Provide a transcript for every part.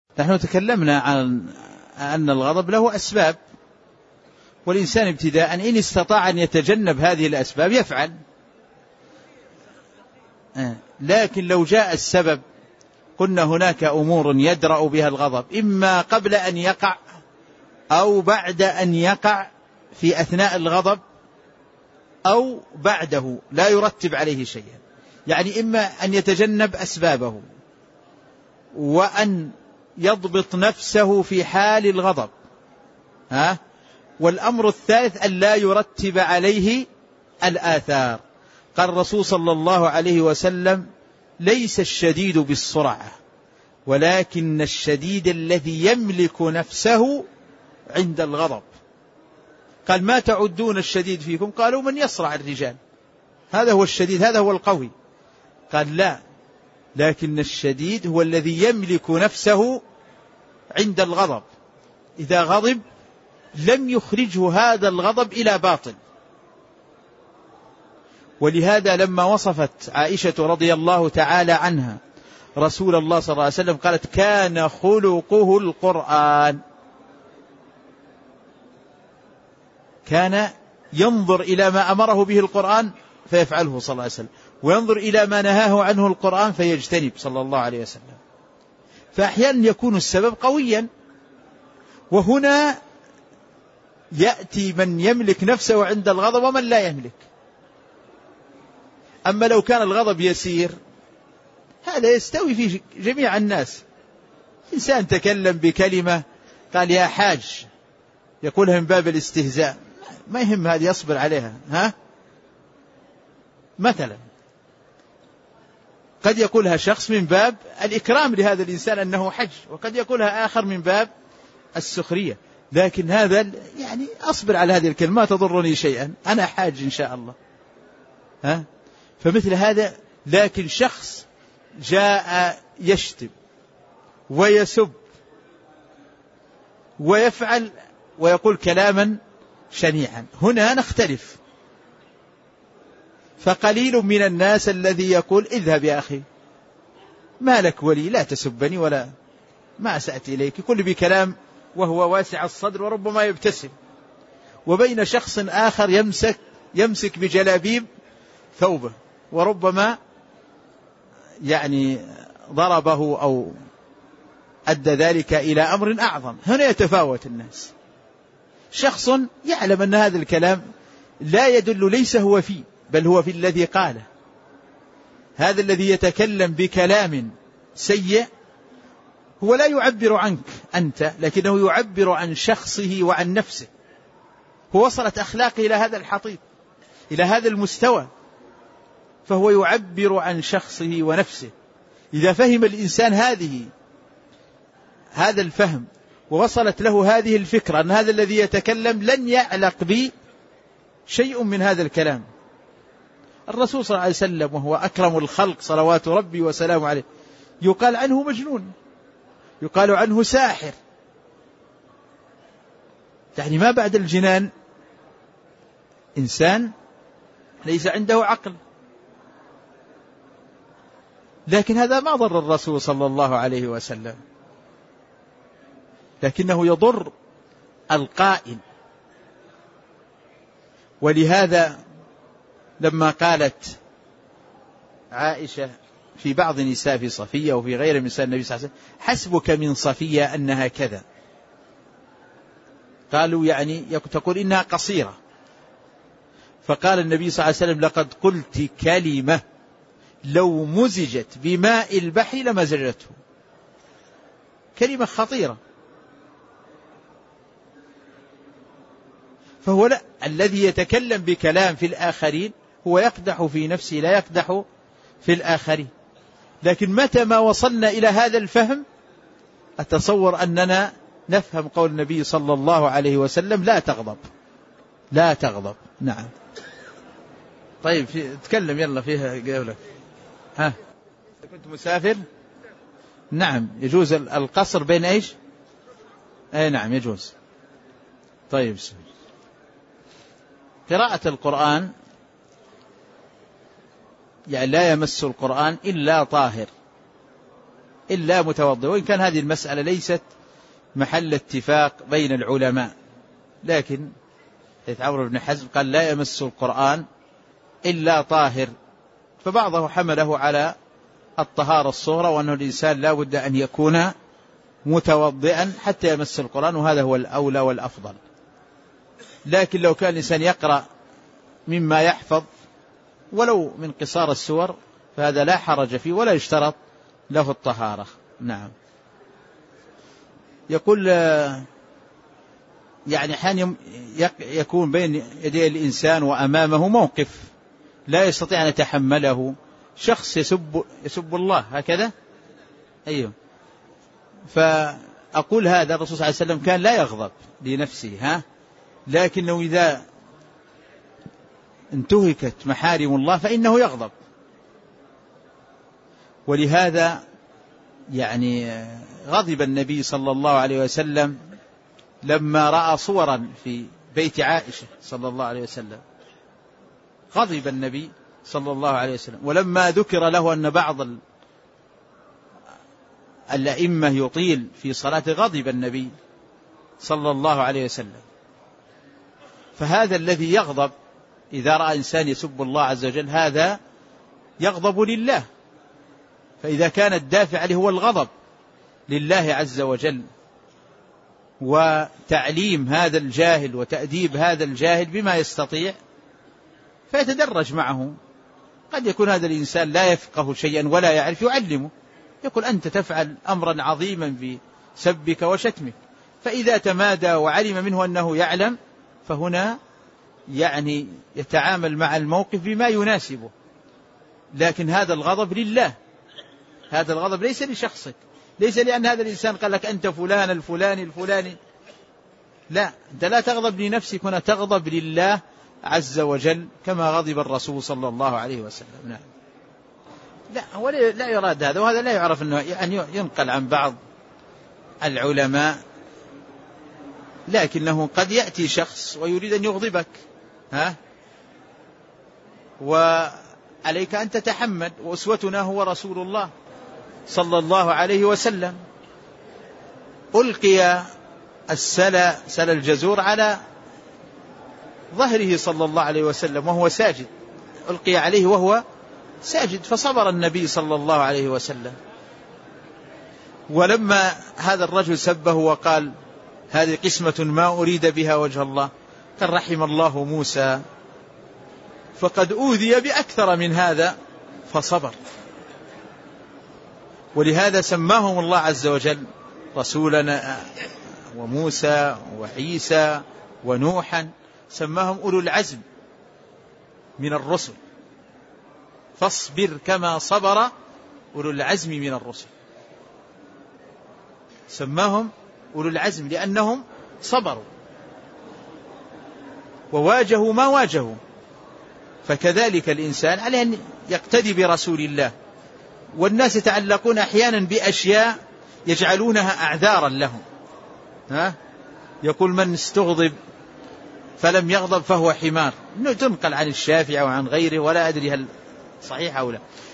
نحن تكلمنا عن أن الغضب له أسباب، والإنسان ابتداء إن استطاع أن يتجنب هذه الأسباب يفعل. لكن لو جاء السبب قلنا هناك أمور يدرأ بها الغضب، إما قبل أن يقع أو بعد أن يقع في أثناء الغضب أو بعده لا يرتب عليه شيئا. يعني إما أن يتجنب أسبابه وأن يضبط نفسه في حال الغضب، والأمر الثالث أن لا يرتب عليه الآثار. قال الرسول صلى الله عليه وسلم: ليس الشديد بالسرعة ولكن الشديد الذي يملك نفسه عند الغضب. قال: ما تعدون الشديد فيكم؟ قالوا: من يصرع الرجال، هذا هو الشديد، هذا هو القوي. قال: لا، لكن الشديد هو الذي يملك نفسه عند الغضب، إذا غضب لم يخرجه هذا الغضب إلى باطل. ولهذا لما وصفت عائشة رضي الله تعالى عنها رسول الله صلى الله عليه وسلم قالت: كان خلقه القرآن. كان ينظر إلى ما أمره به القرآن فيفعله صلى الله عليه وسلم، وينظر إلى ما نهاه عنه القرآن فيجتنب صلى الله عليه وسلم. فأحيانا يكون السبب قويا، وهنا يأتي من يملك نفسه عند الغضب ومن لا يملك. أما لو كان الغضب يسير هذا يستوي في جميع الناس. إنسان تكلم بكلمة قال: يا حاج، يقولها من باب الاستهزاء، ما يهم، هذه يصبر عليها. مثلا قد يقولها شخص من باب الإكرام لهذا الإنسان أنه حج، وقد يقولها آخر من باب السخرية. لكن هذا يعني أصبر على هذه الكلمة، ما تضرني شيئا، أنا حاج إن شاء الله. فمثل هذا. لكن شخص جاء يشتم ويسب ويفعل ويقول كلاما شنيعا، هنا نختلف. فقليل من الناس الذي يقول: اذهب يا أخي، ما لك ولي، لا تسبني ولا ما أسأت إليك، كل بكلام وهو واسع الصدر وربما يبتسم. وبين شخص آخر يمسك بجلابيب ثوبه وربما يعني ضربه أو أدى ذلك إلى أمر أعظم. هنا يتفاوت الناس. شخص يعلم أن هذا الكلام لا يدل، ليس هو فيه، بل هو في الذي قاله. هذا الذي يتكلم بكلام سيء هو لا يعبر عنك أنت، لكنه يعبر عن شخصه وعن نفسه. هو وصلت أخلاقه إلى هذا الحضيض، إلى هذا المستوى، فهو يعبر عن شخصه ونفسه. إذا فهم الإنسان هذا الفهم ووصلت له هذه الفكرة أن هذا الذي يتكلم لن يعلق بي شيء من هذا الكلام. الرسول صلى الله عليه وسلم وهو أكرم الخلق صلوات ربي وسلامه عليه يقال عنه مجنون، يقال عنه ساحر، يعني ما بعد الجنان إنسان ليس عنده عقل. لكن هذا ما ضر الرسول صلى الله عليه وسلم، لكنه يضر القائل. ولهذا لما قالت عائشة في بعض نساء في صفية وفي غير نساء النبي صلى الله عليه وسلم: حسبك من صفية أنها كذا، قالوا يعني تقول إنها قصيرة. فقال النبي صلى الله عليه وسلم: لقد قلت كلمة لو مزجت بماء البحر لمزجته. كلمة خطيرة. فهو لا، الذي يتكلم بكلام في الآخرين هو يقدح في نفسه لا يقدح في الآخرين. لكن متى ما وصلنا إلى هذا الفهم أتصور أننا نفهم قول النبي صلى الله عليه وسلم: لا تغضب، لا تغضب. نعم. طيب تكلم يلا فيها قولك. كنت مسافر؟ نعم يجوز القصر بين ايش؟ اي نعم يجوز. طيب قراءة القرآن يعني لا يمس القرآن إلا طاهر، إلا متوضئ، وإن كان هذه المسألة ليست محل اتفاق بين العلماء، لكن عمرو بن حزم قال لا يمس القرآن إلا طاهر، فبعضه حمله على الطهارة الصغرى، وأنه الإنسان لا بد أن يكون متوضئا حتى يمس القرآن، وهذا هو الأولى والأفضل. لكن لو كان الإنسان يقرأ مما يحفظ ولو من قصار السور فهذا لا حرج فيه ولا يشترط له الطهارة. نعم. يقول يعني حين يكون بين يدي الإنسان وأمامه موقف لا يستطيع أن يتحمله، شخص يسب الله هكذا، أيوه، فأقول هذا الرسول صلى الله عليه وسلم كان لا يغضب لنفسه، لكنه إذا انتهكت محارم الله فإنه يغضب. ولهذا يعني غضب النبي صلى الله عليه وسلم لما رأى صورا في بيت عائشة صلى الله عليه وسلم، غضب النبي صلى الله عليه وسلم. ولما ذكر له أن بعض الأئمة يطيل في صلاة غضب النبي صلى الله عليه وسلم. فهذا الذي يغضب إذا رأى إنسان يسب الله عز وجل هذا يغضب لله، فإذا كان الدافع عليه هو الغضب لله عز وجل وتعليم هذا الجاهل وتأديب هذا الجاهل بما يستطيع فيتدرج معه. قد يكون هذا الإنسان لا يفقه شيئا ولا يعرف، يعلمه، يقول أنت تفعل أمرا عظيما بسبك وشتمك، فإذا تمادى وعلم منه أنه يعلم فهنا يعني يتعامل مع الموقف بما يناسبه. لكن هذا الغضب لله، هذا الغضب ليس لشخصك، ليس لأن هذا الإنسان قال لك أنت فلان الفلاني الفلاني، لا، أنت لا تغضب لنفسك، هنا تغضب لله عز وجل كما غضب الرسول صلى الله عليه وسلم. نعم. لا، هو لا يراد هذا، وهذا لا يعرف أنه أن ينقل عن بعض العلماء، لكنه قد يأتي شخص ويريد أن يغضبك، وعليك أن تتحمل، وأسوتنا هو رسول الله صلى الله عليه وسلم. ألقي سل الجزور على ظهره صلى الله عليه وسلم وهو ساجد، ألقي عليه وهو ساجد، فصبر النبي صلى الله عليه وسلم. ولما هذا الرجل سبه وقال هذه قسمة ما أريد بها وجه الله، قال رحم الله موسى فقد أوذي بأكثر من هذا فصبر. ولهذا سماهم الله عز وجل رسولنا وموسى وعيسى ونوحا، سماهم أولو العزم من الرسل، فاصبر كما صبر أولو العزم من الرسل، سماهم أولو العزم لأنهم صبروا وواجهوا ما واجهوا. فكذلك الإنسان عليه أن يقتدي برسول الله. والناس يتعلقون أحيانا بأشياء يجعلونها أعذارا لهم، يقول من استغضب فلم يغضب فهو حمار، إنه تنقل عن الشافعي وعن غيره، ولا أدري هل صحيح أو لا،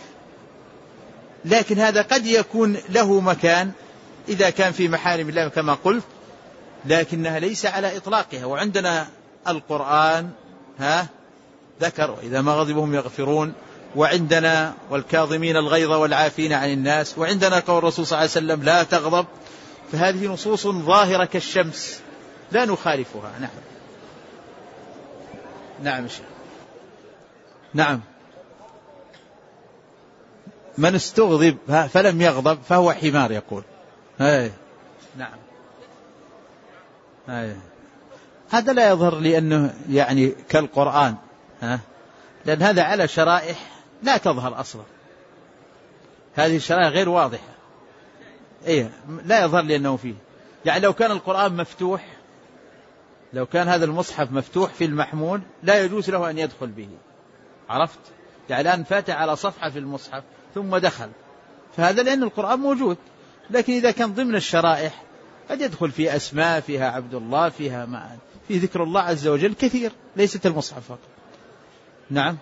لكن هذا قد يكون له مكان إذا كان في محارم الله كما قلت، لكنها ليس على إطلاقها. وعندنا القرآن ذكر وإذا ما غضبوا هم يغفرون، وعندنا والكاظمين الغيظ والعافين عن الناس، وعندنا قول الرسول صلى الله عليه وسلم لا تغضب. فهذه نصوص ظاهرة كالشمس لا نخالفها. نعم شيخ. نعم. من استغضب فلم يغضب فهو حمار يقول. نعم. هذا لا يظهر لي أنه يعني كالقرآن، لأن هذا على شرائح لا تظهر أصلا، هذه الشرائح غير واضحة، لا يظهر لي أنه فيه. يعني لو كان القرآن مفتوح، لو كان هذا المصحف مفتوح في المحمول لا يجوز له أن يدخل به، عرفت؟ يعني الآن فاتح على صفحة في المصحف ثم دخل، فهذا لأن القرآن موجود. لكن إذا كان ضمن الشرائح قد يدخل في أسماء فيها عبد الله، فيها ما في ذكر الله عز وجل كثير، ليست المصحف فقط. نعم.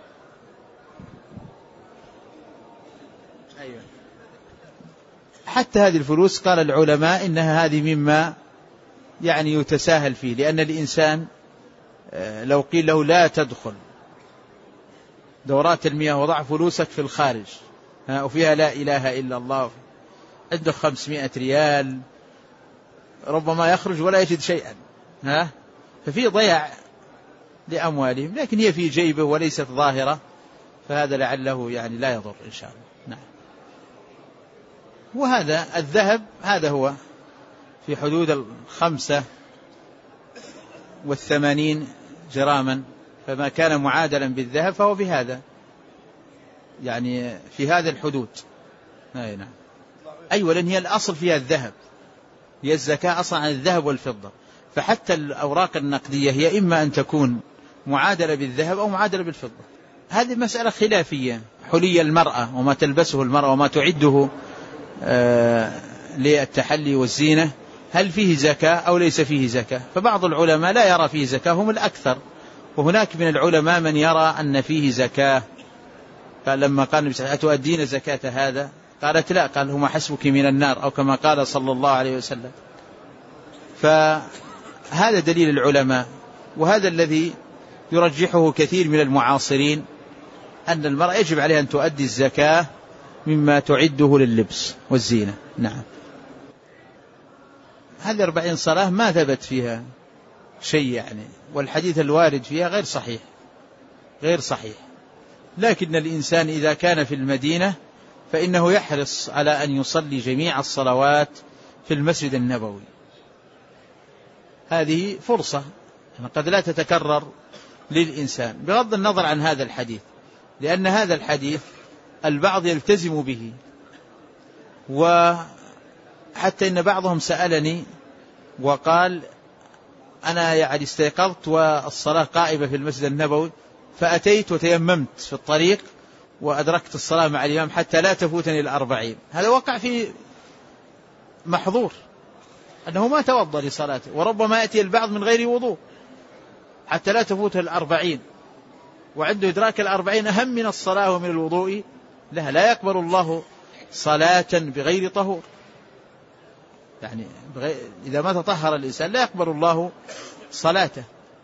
حتى هذه الفلوس قال العلماء إنها هذه مما يعني يتساهل فيه، لأن الإنسان لو قيل له لا تدخل دورات المياه وضع فلوسك في الخارج وفيها لا إله إلا الله، عنده 500 ريال ربما يخرج ولا يجد شيئا، ففي ضياع لأموالهم، لكن هي في جيبه وليست ظاهرة، فهذا لعله يعني لا يضر إن شاء الله. نعم. وهذا الذهب هذا هو في حدود 85 جراما، فما كان معادلا بالذهب فهو بهذا يعني في هذا الحدود. نعم. أيوة، لأن هي الأصل فيها الذهب، هي الزكاة أصلا عن الذهب والفضة، فحتى الأوراق النقدية هي إما أن تكون معادلة بالذهب أو معادلة بالفضة. هذه مسألة خلافية. حلي المرأة وما تلبسه المرأة وما تعده للتحلي والزينة، هل فيه زكاة أو ليس فيه زكاة؟ فبعض العلماء لا يرى فيه زكاة، هم الأكثر، وهناك من العلماء من يرى أن فيه زكاة. قال لما قال أتؤدين زكاة هذا؟ قالت لا، قال هما حسبك من النار، أو كما قال صلى الله عليه وسلم. فهذا دليل العلماء، وهذا الذي يرجحه كثير من المعاصرين، أن المرأة يجب عليها أن تؤدي الزكاة مما تعده لللبس والزينة. نعم. هذه 40 صلاة ما ثبت فيها شيء يعني، والحديث الوارد فيها غير صحيح. لكن الإنسان إذا كان في المدينة فإنه يحرص على أن يصلي جميع الصلوات في المسجد النبوي. هذه فرصة قد لا تتكرر للإنسان، بغض النظر عن هذا الحديث، لأن هذا الحديث البعض يلتزم به، وحتى إن بعضهم سألني وقال أنا يعني استيقظت والصلاة قائمة في المسجد النبوي، فأتيت وتيممت في الطريق وأدركت الصلاة مع الإمام حتى لا تفوتني 40. هذا وقع في محظور، أنه ما توضأ لصلاته، وربما يأتي البعض من غير وضوء حتى لا تفوته 40، وعنده إدراك 40 أهم من الصلاة ومن الوضوء لها. لا يقبل الله صلاة بغير طهور، يعني إذا ما تطهر الإنسان لا يقبل الله صلاته.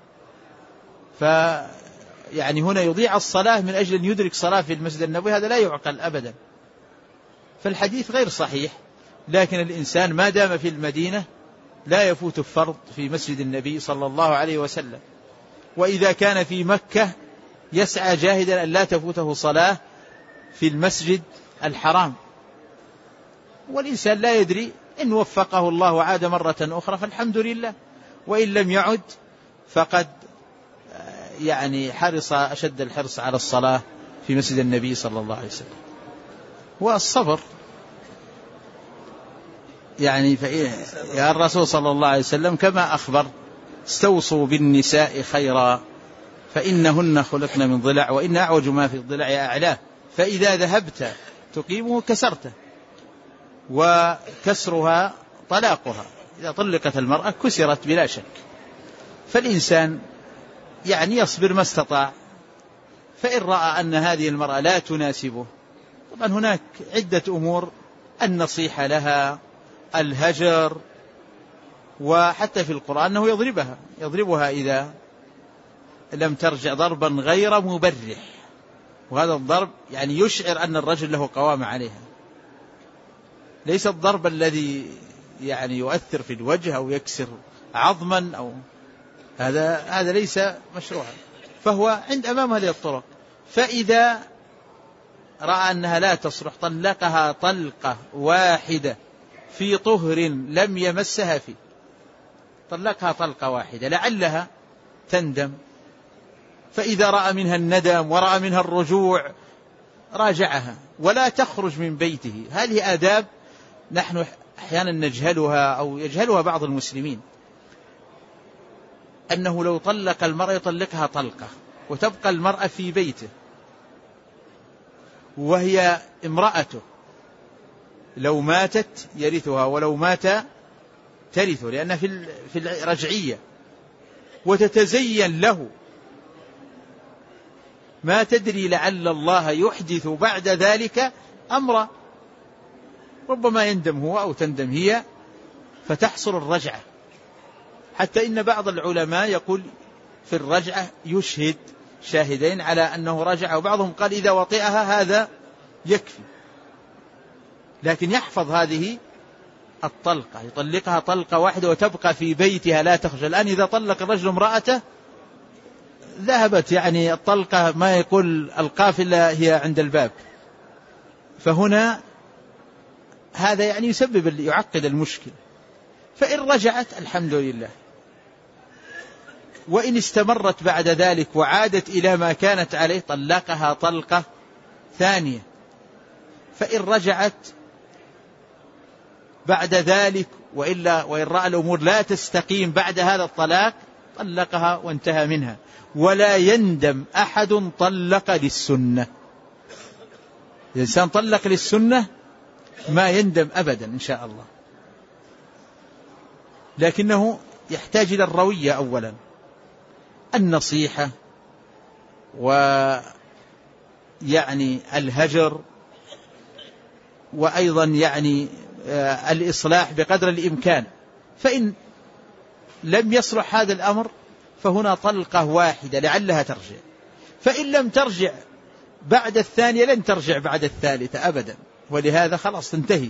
يعني هنا يضيع الصلاة من أجل أن يدرك صلاة في المسجد النبوي، هذا لا يعقل أبدا. فالحديث غير صحيح، لكن الإنسان ما دام في المدينة لا يفوت الفرض في مسجد النبي صلى الله عليه وسلم، وإذا كان في مكة يسعى جاهدا أن لا تفوته صلاة في المسجد الحرام. والإنسان لا يدري، إن وفقه الله وعاد مرة أخرى فالحمد لله، وإن لم يعد فقد يعني حرص أشد الحرص على الصلاة في مسجد النبي صلى الله عليه وسلم. والصبر يعني يا الرسول صلى الله عليه وسلم كما أخبر استوصوا بالنساء خيرا فإنهن خلقن من ضلع وإن أعوج ما في الضلع أعلاه، فإذا ذهبت تقيمه كسرته، وكسرها طلاقها، إذا طلقت المرأة كسرت بلا شك. فالإنسان يعني يصبر ما استطاع، فإن رأى أن هذه المرأة لا تناسبه، طبعا هناك عدة أمور، النصيحة لها، الهجر، وحتى في القرآن أنه يضربها إذا لم ترجع ضربا غير مبرح، وهذا الضرب يعني يشعر أن الرجل له قوام عليها، ليس الضرب الذي يعني يؤثر في الوجه أو يكسر عظما أو هذا ليس مشروعا. فهو عند أمام هذه الطرق، فإذا رأى أنها لا تصلح طلقها طلقة واحدة في طهر لم يمسها فيه، طلقها طلقة واحدة لعلها تندم، فإذا رأى منها الندم ورأى منها الرجوع راجعها ولا تخرج من بيته. هذه آداب نحن أحيانا نجهلها أو يجهلها بعض المسلمين، أنه لو طلق المرأة يطلقها طلقة وتبقى المرأة في بيته وهي امرأته، لو ماتت يرثها ولو مات ترثه، لأنها في الرجعية، وتتزين له، ما تدري لعل الله يحدث بعد ذلك أمرا. ربما يندم هو أو تندم هي فتحصل الرجعة. حتى إن بعض العلماء يقول في الرجعة يشهد شاهدين على أنه رجع، وبعضهم قال إذا وطئها هذا يكفي، لكن يحفظ هذه الطلقة، يطلقها طلقة واحدة وتبقى في بيتها لا تخرج. الآن إذا طلق الرجل امرأته ذهبت يعني الطلقة، ما يقول القافلة هي عند الباب، فهنا هذا يعني يسبب يعقد المشكلة. فإن رجعت الحمد لله، وإن استمرت بعد ذلك وعادت إلى ما كانت عليه طلقها طلقة ثانية. فإن رجعت بعد ذلك وإن رأى الأمور لا تستقيم بعد هذا الطلاق طلقها وانتهى منها، ولا يندم أحد طلق للسنة. الإنسان طلق للسنة ما يندم أبدا إن شاء الله، لكنه يحتاج إلى الروية أولا، النصيحة ويعني الهجر، وأيضا يعني الإصلاح بقدر الإمكان. فإن لم يصلح هذا الأمر فهنا طلقة واحدة لعلها ترجع، فإن لم ترجع بعد الثانية لن ترجع بعد الثالثة أبدا، ولهذا خلاص تنتهي.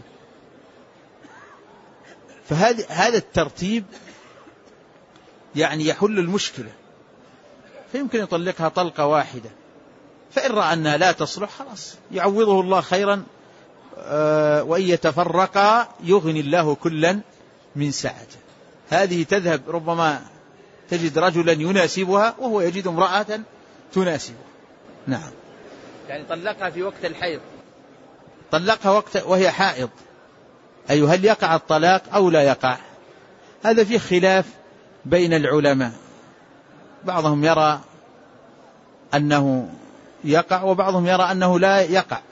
فهذا الترتيب يعني يحل المشكلة، فيمكن يطلقها طلقة واحدة، فإن رأى أنها لا تصلح خلاص يعوضه الله خيرا، وإن يتفرقا يغني الله كلا من سعته. هذه تذهب، ربما تجد رجلا يناسبها وهو يجد امرأة تناسبه. نعم. يعني طلقها في وقت الحيض، طلقها وقت وهي حائض، أي هل يقع الطلاق أو لا يقع؟ هذا فيه خلاف بين العلماء، بعضهم يرى أنه يقع وبعضهم يرى أنه لا يقع.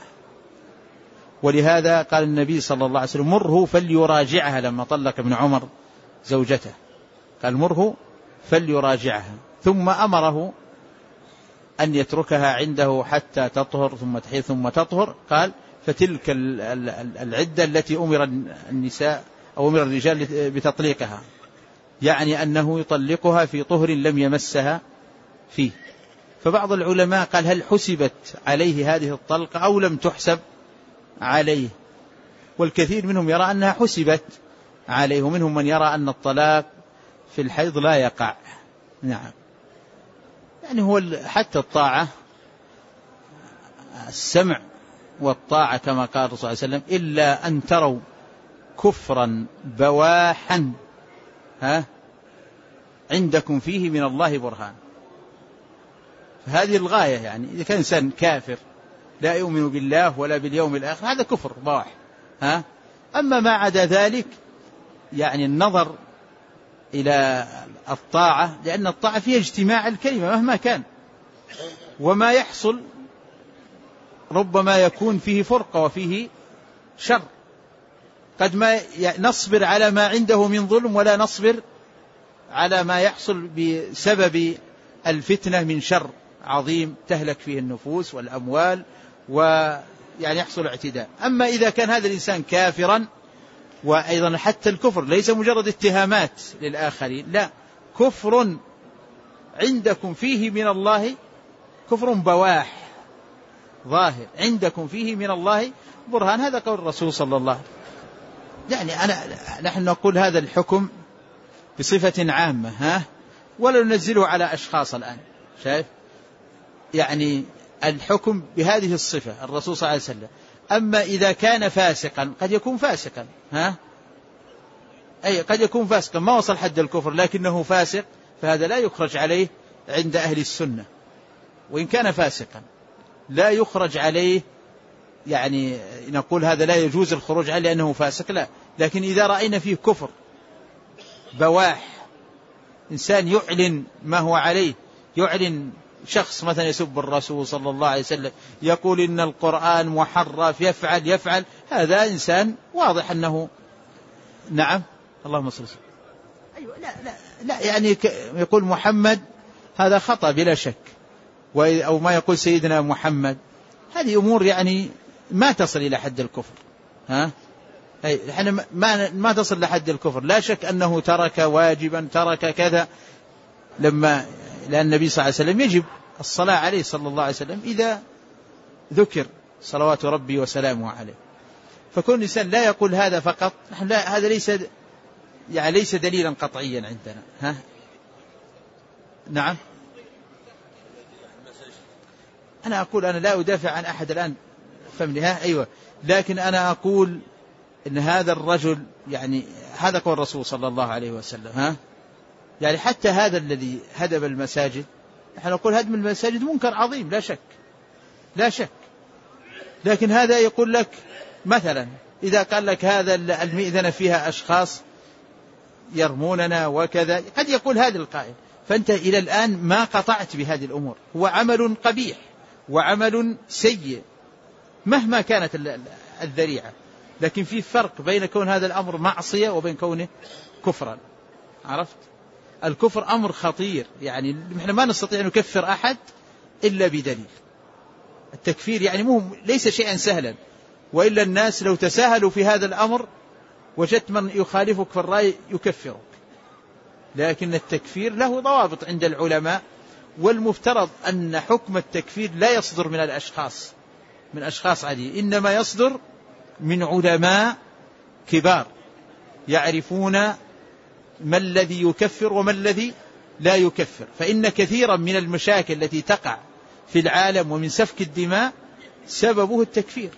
ولهذا قال النبي صلى الله عليه وسلم مره فليراجعها، لما طلق ابن عمر زوجته قال مره فليراجعها، ثم أمره أن يتركها عنده حتى تطهر ثم تحيض ثم تطهر. قال فتلك العدة التي أمر النساء أو أمر الرجال بتطليقها، يعني أنه يطلقها في طهر لم يمسها فيه. فبعض العلماء قال هل حسبت عليه هذه الطلقة أو لم تحسب عليه، والكثير منهم يرى أنها حسبت عليه، ومنهم من يرى أن الطلاق في الحيض لا يقع. نعم. يعني هو حتى الطاعة، السمع والطاعة كما قال الرسول صلى الله عليه وسلم إلا أن تروا كفرا بواحا عندكم فيه من الله برهان. فهذه الغاية، يعني إذا كان إنسان كافر لا يؤمن بالله ولا باليوم الآخر هذا كفر بواح. أما ما عدا ذلك يعني النظر إلى الطاعة، لأن الطاعة فيها اجتماع الكلمة مهما كان، وما يحصل ربما يكون فيه فرقة وفيه شر. قد ما نصبر على ما عنده من ظلم ولا نصبر على ما يحصل بسبب الفتنة من شر عظيم تهلك فيه النفوس والأموال ويعني يحصل اعتداء. أما إذا كان هذا الإنسان كافرا، وأيضا حتى الكفر ليس مجرد اتهامات للآخرين، لا، كفر عندكم فيه من الله كفر بواح ظاهر، عندكم فيه من الله برهان. هذا قول الرسول صلى الله عليه وسلم. يعني نحن نقول هذا الحكم بصفة عامة، ولا ننزله على أشخاص الآن، شايف؟ يعني الحكم بهذه الصفة الرسول صلى الله عليه وسلم. أما إذا كان فاسقا قد يكون فاسقا، أي قد يكون فاسقا ما وصل حد الكفر لكنه فاسق، فهذا لا يخرج عليه عند أهل السنة. وإن كان فاسقا لا يخرج عليه، يعني نقول هذا لا يجوز الخروج عليه لأنه فاسق، لا. لكن إذا رأينا فيه كفر بواح، إنسان يعلن ما هو عليه، يعلن شخص مثلا يسب الرسول صلى الله عليه وسلم، يقول إن القرآن محرف، يفعل، هذا إنسان واضح أنه نعم اللهم صل وسلم. أيوة لا يعني يقول محمد هذا خطأ بلا شك، أو ما يقول سيدنا محمد، هذه أمور يعني ما تصل إلى حد الكفر. احنا ما تصل لحد الكفر، لا شك أنه ترك واجبا، ترك كذا، لأن النبي صلى الله عليه وسلم يجب الصلاة عليه صلى الله عليه وسلم إذا ذكر صلوات ربي وسلامه عليه. فكون الإنسان لا يقول هذا فقط، لا، هذا ليس دليلا قطعيا عندنا. ها؟ نعم. أنا أقول أنا لا أدافع عن أحد الآن، فهمني؟ أيوة، لكن أنا أقول إن هذا الرجل يعني هذا قول الرسول صلى الله عليه وسلم. يعني حتى هذا الذي هدم المساجد، نحن نقول هدم المساجد منكر عظيم لا شك، لكن هذا يقول لك مثلا إذا قال لك هذا المئذنة فيها أشخاص يرموننا وكذا، قد يقول هذا القائل، فأنت إلى الآن ما قطعت بهذه الأمور، هو عمل قبيح وعمل سيء مهما كانت الذريعة، لكن في فرق بين كون هذا الأمر معصية وبين كونه كفرا. عرفت؟ الكفر أمر خطير، يعني نحن ما نستطيع أن نكفر أحد إلا بدليل. التكفير يعني ليس شيئا سهلا، وإلا الناس لو تساهلوا في هذا الأمر وجدت من يخالفك في الرأي يكفرك، لكن التكفير له ضوابط عند العلماء، والمفترض أن حكم التكفير لا يصدر من أشخاص عاديين، إنما يصدر من علماء كبار يعرفون ما الذي يكفر وما الذي لا يكفر. فإن كثيرا من المشاكل التي تقع في العالم ومن سفك الدماء سببه التكفير.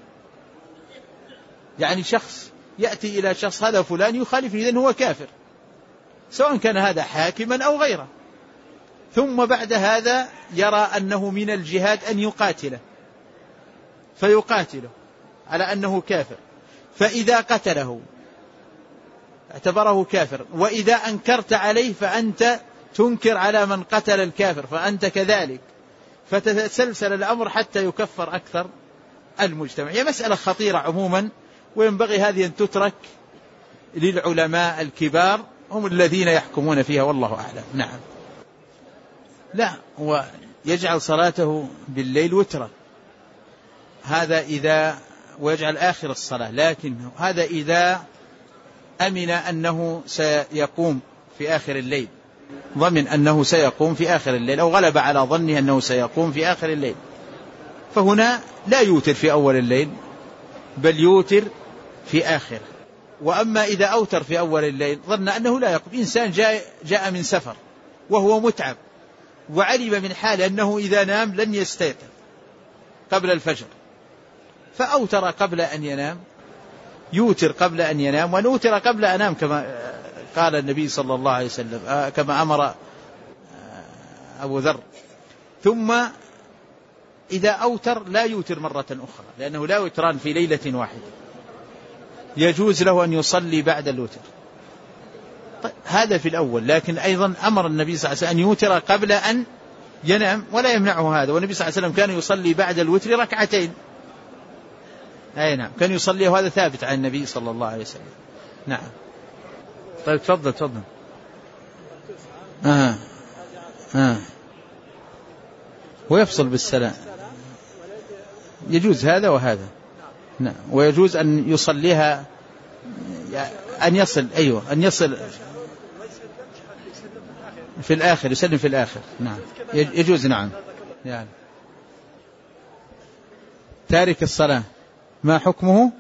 يعني شخص يأتي إلى شخص، هذا فلان يخالفني، إذن هو كافر، سواء كان هذا حاكما أو غيره، ثم بعد هذا يرى أنه من الجهاد أن يقاتله، فيقاتله على أنه كافر، فإذا قتله اعتبره كافر، وإذا أنكرت عليه فأنت تنكر على من قتل الكافر، فأنت كذلك، فتتسلسل الأمر حتى يكفر أكثر المجتمع. هي مسألة خطيرة عموما، وينبغي هذه أن تترك للعلماء الكبار، هم الذين يحكمون فيها، والله أعلم. نعم. لا، هو يجعل صلاته بالليل وترا، هذا إذا ويجعل آخر الصلاة، لكن هذا إذا أمن أنه سيقوم في آخر الليل، ضمن أنه سيقوم في آخر الليل، أو غلب على ظنه أنه سيقوم في آخر الليل، فهنا لا يوتر في أول الليل، بل يوتر في آخر. وأما إذا أوتر في أول الليل ظن أنه لا يقوم، إنسان جاء من سفر وهو متعب، وعلم من حاله أنه إذا نام لن يستيقظ قبل الفجر، فأوتر قبل أن ينام، يوتر قبل أن ينام، ونوتر قبل أن أنام كما قال النبي صلى الله عليه وسلم، كما أمر أبو ذر. ثم إذا أوتر لا يوتر مرة أخرى، لأنه لا يوتران في ليلة واحدة، يجوز له أن يصلي بعد الوتر. طيب هذا في الأول، لكن أيضا أمر النبي صلى الله عليه وسلم أن يوتر قبل أن ينام، ولا يمنعه هذا، والنبي صلى الله عليه وسلم كان يصلي بعد الوتر ركعتين. أي نعم، كان يصلي، وهذا ثابت عن النبي صلى الله عليه وسلم. نعم. طيب تفضل. ويفصل بالسلام، يجوز هذا وهذا. نعم. ويجوز أن يصليها، أن يصل، أن يصل في الآخر، يسلم في الآخر. نعم يجوز. نعم. يعني تارك الصلاة ما حكمه؟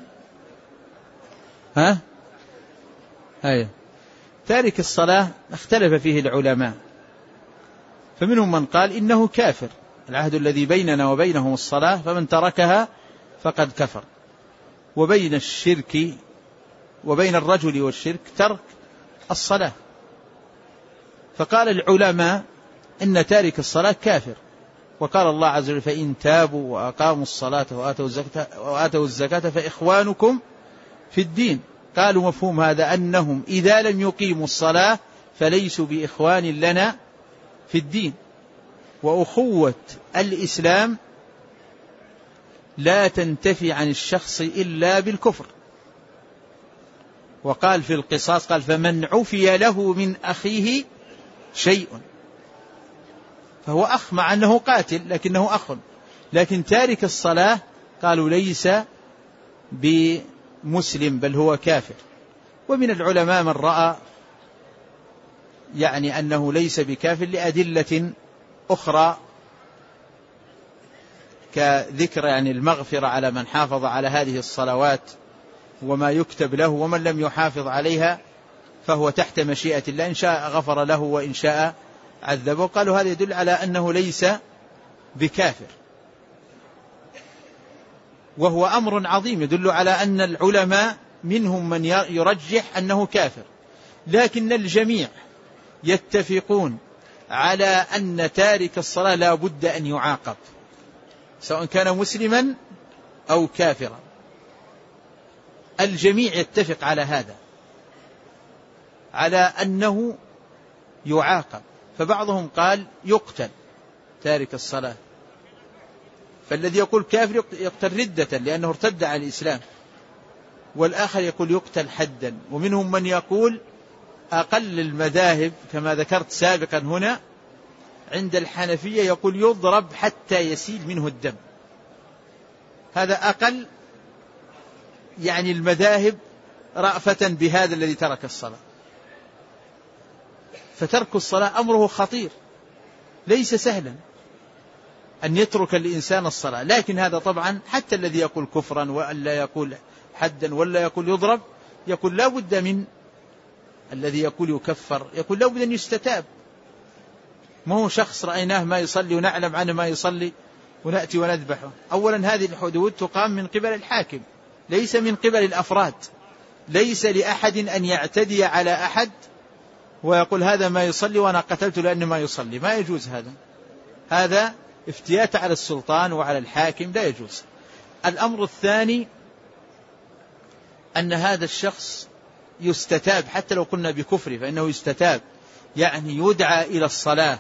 تارك الصلاة اختلف فيه العلماء، فمنهم من قال إنه كافر، العهد الذي بيننا وبينهم الصلاة، فمن تركها فقد كفر. وبين الشرك وبين الرجل والشرك ترك الصلاة، فقال العلماء إن تارك الصلاة كافر، وقال الله عز وجل: فإن تابوا وأقاموا الصلاة وآتوا الزكاة فإخوانكم في الدين. قالوا مفهوم هذا أنهم إذا لم يقيموا الصلاة فليسوا بإخوان لنا في الدين، وأخوة الإسلام لا تنتفي عن الشخص إلا بالكفر. وقال في القصاص، قال: فمن عفي له من أخيه شيء، فهو أخ مع أنه قاتل لكنه أخ. لكن تارك الصلاة قالوا ليس مسلم بل هو كافر. ومن العلماء من رأى يعني أنه ليس بكافر لأدلة أخرى كذكر يعني المغفرة على من حافظ على هذه الصلوات وما يكتب له، ومن لم يحافظ عليها فهو تحت مشيئة الله، إن شاء غفر له وإن شاء عذبه. قالوا هذا يدل على أنه ليس بكافر، وهو أمر عظيم يدل على أن العلماء منهم من يرجح أنه كافر، لكن الجميع يتفقون على أن تارك الصلاة لا بد أن يعاقب، سواء كان مسلما أو كافرا. الجميع يتفق على هذا، على أنه يعاقب. فبعضهم قال يقتل تارك الصلاة، فالذي يقول كافر يقتل ردة لأنه ارتد عن الإسلام، والآخر يقول يقتل حدا. ومنهم من يقول أقل المذاهب كما ذكرت سابقا هنا عند الحنفية يقول يضرب حتى يسيل منه الدم، هذا أقل يعني المذاهب رأفة بهذا الذي ترك الصلاة. فترك الصلاة أمره خطير، ليس سهلا أن يترك الإنسان الصلاة، لكن هذا طبعا حتى الذي يقول كفرا ولا يقول حدا ولا يقول يضرب يقول لا بد من الذي يقول يكفر، يقول لا بد أن يستتاب. ما هو شخص رأيناه ما يصلي ونعلم عنه ما يصلي ونأتي وندبحه. أولا هذه الحدود تقام من قبل الحاكم ليس من قبل الأفراد، ليس لأحد أن يعتدي على أحد ويقول هذا ما يصلي وأنا قتلته لأنه ما يصلي، ما يجوز هذا، هذا افتيات على السلطان وعلى الحاكم، لا يجوز. الأمر الثاني أن هذا الشخص يستتاب حتى لو قلنا بكفره فإنه يستتاب، يعني يدعى إلى الصلاة،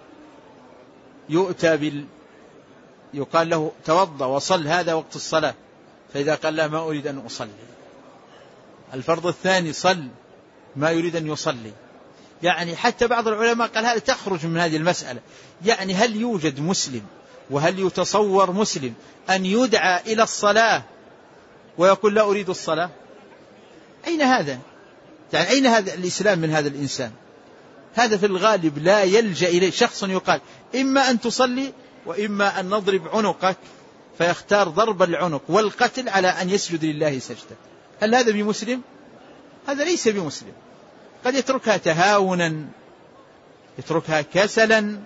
يؤتى يقال له توضأ وصل هذا وقت الصلاة، فإذا قال لا ما أريد أن أصلي. الفرض الثاني صل، ما يريد أن يصلي. يعني حتى بعض العلماء قال هذا تخرج من هذه المسألة، يعني هل يوجد مسلم وهل يتصور مسلم أن يدعى إلى الصلاة ويقول لا أريد الصلاة؟ أين هذا؟ يعني أين هذا الإسلام من هذا الإنسان؟ هذا في الغالب لا يلجأ إليه شخص يقال إما أن تصلي وإما أن نضرب عنقك، فيختار ضرب العنق والقتل على أن يسجد لله سجدة. هل هذا بمسلم؟ هذا ليس بمسلم. قد يتركها تهاونا، يتركها كسلا،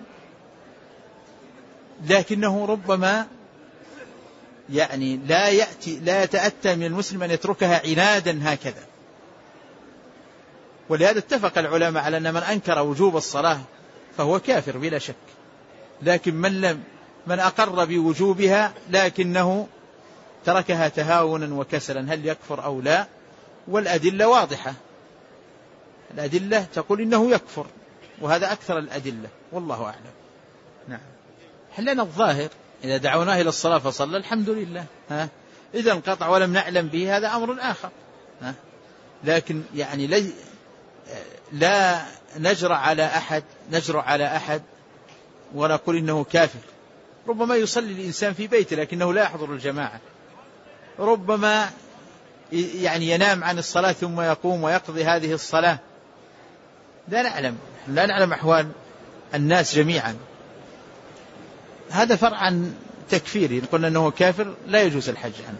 لكنه ربما يعني لا يتأتى من المسلم أن يتركها عنادا هكذا. ولهذا اتفق العلماء على أن من أنكر وجوب الصلاة فهو كافر بلا شك، لكن من أقر بوجوبها لكنه تركها تهاونا وكسلا هل يكفر أو لا؟ والأدلة واضحة، الأدلة تقول إنه يكفر، وهذا أكثر الأدلة والله أعلم. نعم. حلنا الظاهر إذا دعوناه إلى الصلاة فصلى الحمد لله، إذا انقطع ولم نعلم به هذا أمر آخر، لكن يعني لا نجرأ على أحد ونقول إنه كافر. ربما يصلي الإنسان في بيته لكنه لا يحضر الجماعة، ربما يعني ينام عن الصلاة ثم يقوم ويقضي هذه الصلاة، لا نعلم أحوال الناس جميعا. هذا فرع عن تكفير، إن قلنا أنه كافر لا يجوز الحج عنه،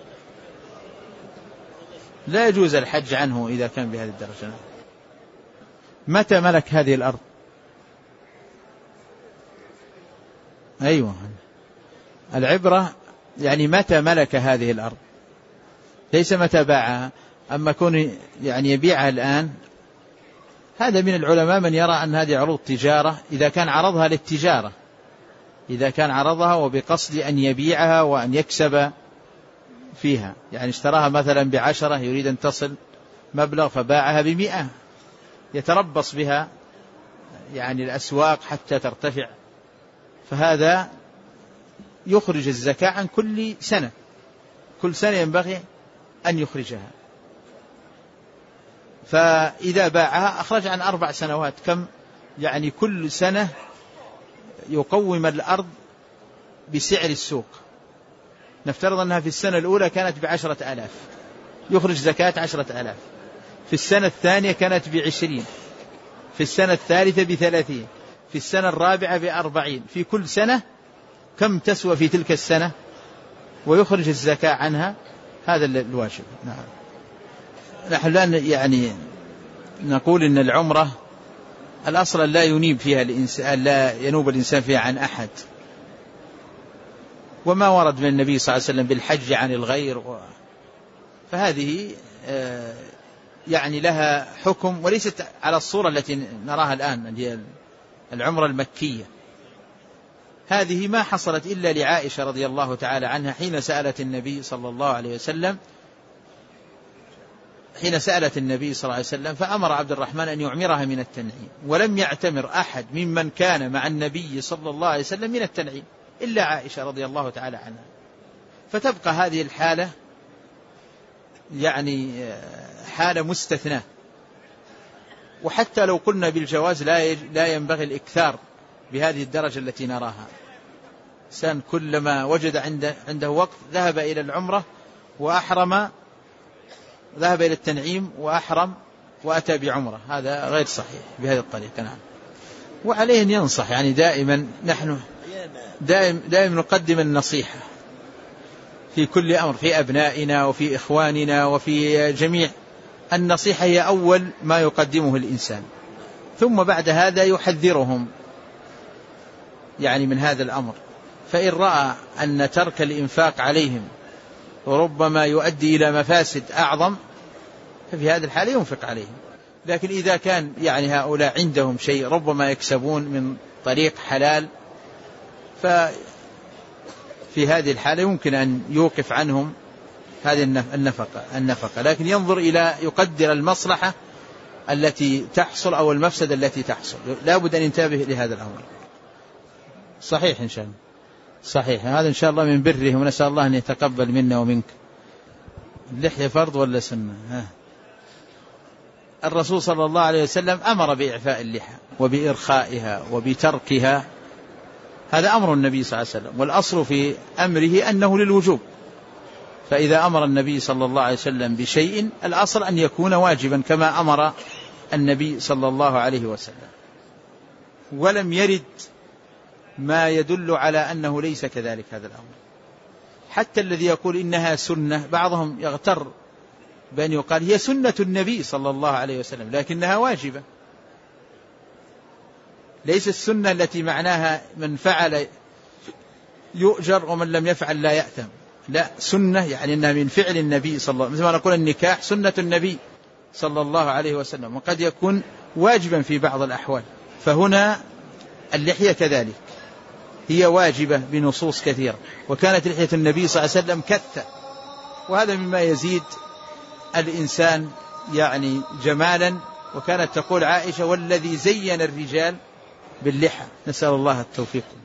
لا يجوز الحج عنه إذا كان بهذه الدرجة. متى ملك هذه الأرض؟ أيوة، العبرة يعني متى ملك هذه الأرض، ليس متى باعها. أما كون يعني يبيعها الآن، هذا من العلماء من يرى أن هذه عروض تجارة إذا كان عرضها للتجارة، إذا كان عرضها وبقصد أن يبيعها وأن يكسب فيها، يعني اشتراها مثلا ب10 يريد أن تصل مبلغ فباعها ب100، يتربص بها يعني الأسواق حتى ترتفع، فهذا يخرج الزكاة عن كل سنة، كل سنة ينبغي أن يخرجها. فإذا باعها أخرج عن 4 سنوات، كم يعني كل سنة يقوم الأرض بسعر السوق. نفترض أنها في السنة الأولى كانت ب10,000، يخرج زكاة 10,000. في السنة الثانية كانت ب20، في السنة الثالثة ب30، في السنة الرابعة ب40. في كل سنة كم تسوى في تلك السنة ويخرج الزكاة عنها. هذا الواجب. نعم. نحن لا نقول إن العمرة الأصل لا ينيب فيها الإنسان، لا ينوب الإنسان فيها عن أحد، وما ورد من النبي صلى الله عليه وسلم بالحج عن الغير، فهذه لها حكم وليست على الصورة التي نراها الآن اللي العمرة المكية. هذه ما حصلت إلا لعائشة رضي الله تعالى عنها حين سألت النبي صلى الله عليه وسلم فأمر عبد الرحمن أن يعمرها من التنعيم، ولم يعتمر أحد ممن كان مع النبي صلى الله عليه وسلم من التنعيم إلا عائشة رضي الله تعالى عنها. فتبقى هذه الحالة حالة مستثناة. وحتى لو قلنا بالجواز لا ينبغي الإكثار بهذه الدرجة التي نراها. إنسان كلما وجد عنده وقت ذهب إلى العمرة وأحرم، ذهب إلى التنعيم وأحرم وأتى بعمرة، هذا غير صحيح بهذه الطريقة. نعم. وعليه أن ينصح، دائما نحن دائما نقدم النصيحة في كل أمر، في أبنائنا وفي إخواننا وفي جميع. النصيحة هي أول ما يقدمه الإنسان، ثم بعد هذا يحذرهم من هذا الأمر. فإن رأى أن ترك الإنفاق عليهم ربما يؤدي إلى مفاسد أعظم ففي هذه الحالة ينفق عليهم. لكن إذا كان هؤلاء عندهم شيء ربما يكسبون من طريق حلال، ففي هذه الحالة يمكن أن يوقف عنهم هذه النفقة، لكن ينظر إلى يقدر المصلحة التي تحصل أو المفسدة التي تحصل. لا بد أن ينتبه لهذا الأمر. صحيح إن شاء الله، صحيح. هذا إن شاء الله من بره، ونسأل الله أن يتقبل منا ومنك. اللحية فرض ولا سنة؟ الرسول صلى الله عليه وسلم أمر بإعفاء اللحى وبإرخائها وبتركها، هذا أمر النبي صلى الله عليه وسلم، والأصل في أمره أنه للوجوب. فإذا أمر النبي صلى الله عليه وسلم بشيء الأصل أن يكون واجبا كما أمر النبي صلى الله عليه وسلم، ولم يرد ما يدل على أنه ليس كذلك هذا الأمر. حتى الذي يقول إنها سنة، بعضهم يغتر بأن يقال هي سنة النبي صلى الله عليه وسلم لكنها واجبة. ليس السنة التي معناها من فعل يؤجر ومن لم يفعل لا يأثم، لا، سنة أنها من فعل النبي صلى الله عليه وسلم. مثل ما نقول النكاح سنة النبي صلى الله عليه وسلم، وقد يكون واجبا في بعض الأحوال. فهنا اللحية كذلك هي واجبة بنصوص كثيرة، وكانت لحية النبي صلى الله عليه وسلم كثة، وهذا مما يزيد الإنسان جمالا. وكانت تقول عائشة: والذي زين الرجال باللحى. نسأل الله التوفيق.